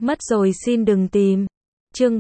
Mất rồi xin đừng tìm. Chương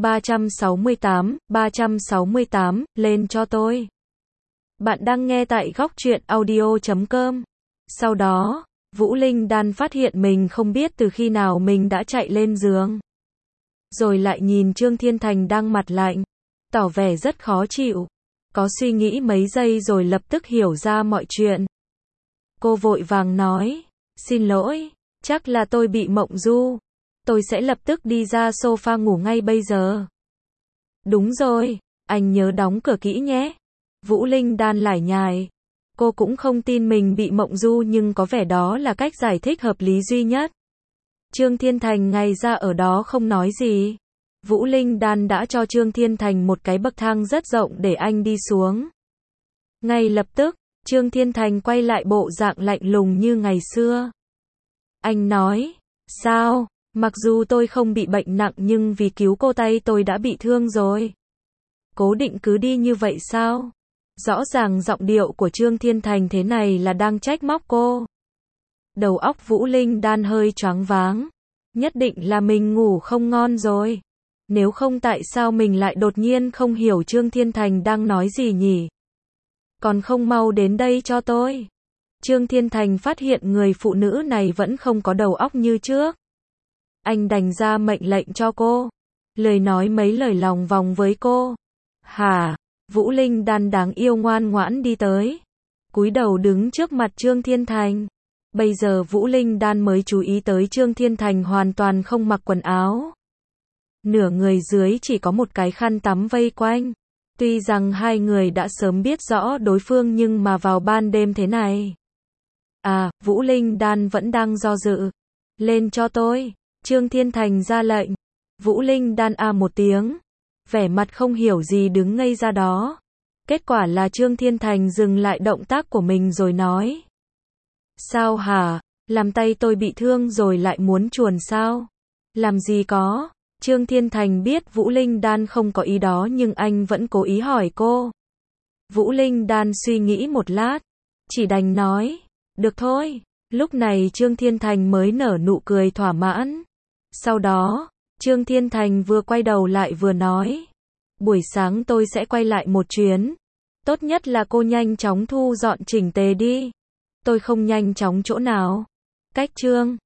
368, lên cho tôi. Bạn đang nghe tại góc truyện audio.com. Sau đó, Vũ Linh Đan phát hiện mình không biết từ khi nào mình đã chạy lên giường. Rồi lại nhìn Trương Thiên Thành đang mặt lạnh, tỏ vẻ rất khó chịu. Có suy nghĩ mấy giây rồi lập tức hiểu ra mọi chuyện. Cô vội vàng nói, xin lỗi, chắc là tôi bị mộng du. Tôi sẽ lập tức đi ra sofa ngủ ngay bây giờ. Đúng rồi, anh nhớ đóng cửa kỹ nhé. Vũ Linh Đan lải nhải. Cô cũng không tin mình bị mộng du nhưng có vẻ đó là cách giải thích hợp lý duy nhất. Trương Thiên Thành ngay ra ở đó không nói gì. Vũ Linh Đan đã cho Trương Thiên Thành một cái bậc thang rất rộng để anh đi xuống. Ngay lập tức, Trương Thiên Thành quay lại bộ dạng lạnh lùng như ngày xưa. Anh nói, sao, mặc dù tôi không bị bệnh nặng nhưng vì cứu cô tay tôi đã bị thương rồi. Cố định cứ đi như vậy sao? Rõ ràng giọng điệu của Trương Thiên Thành thế này là đang trách móc cô. Đầu óc Vũ Linh Đan hơi choáng váng. Nhất định là mình ngủ không ngon rồi. Nếu không tại sao mình lại đột nhiên không hiểu Trương Thiên Thành đang nói gì nhỉ? Còn không mau đến đây cho tôi. Trương Thiên Thành phát hiện người phụ nữ này vẫn không có đầu óc như trước. Anh đành ra mệnh lệnh cho cô. Lời nói mấy lời lòng vòng với cô. Hả? Vũ Linh Đan đáng yêu ngoan ngoãn đi tới. Cúi đầu đứng trước mặt Trương Thiên Thành. Bây giờ Vũ Linh Đan mới chú ý tới Trương Thiên Thành hoàn toàn không mặc quần áo. Nửa người dưới chỉ có một cái khăn tắm vây quanh. Tuy rằng hai người đã sớm biết rõ đối phương nhưng mà vào ban đêm thế này. Vũ Linh Đan vẫn đang do dự. Lên cho tôi. Trương Thiên Thành ra lệnh. Vũ Linh Đan một tiếng. Vẻ mặt không hiểu gì đứng ngây ra đó. Kết quả là Trương Thiên Thành dừng lại động tác của mình rồi nói. Sao hả? Làm tay tôi bị thương rồi lại muốn chuồn sao? Làm gì có? Trương Thiên Thành biết Vũ Linh Đan không có ý đó nhưng anh vẫn cố ý hỏi cô. Vũ Linh Đan suy nghĩ một lát. Chỉ đành nói. Được thôi. Lúc này Trương Thiên Thành mới nở nụ cười thỏa mãn. Sau đó, Trương Thiên Thành vừa quay đầu lại vừa nói. Buổi sáng tôi sẽ quay lại một chuyến. Tốt nhất là cô nhanh chóng thu dọn chỉnh tề đi. Tôi không nhanh chóng chỗ nào. Cách Trương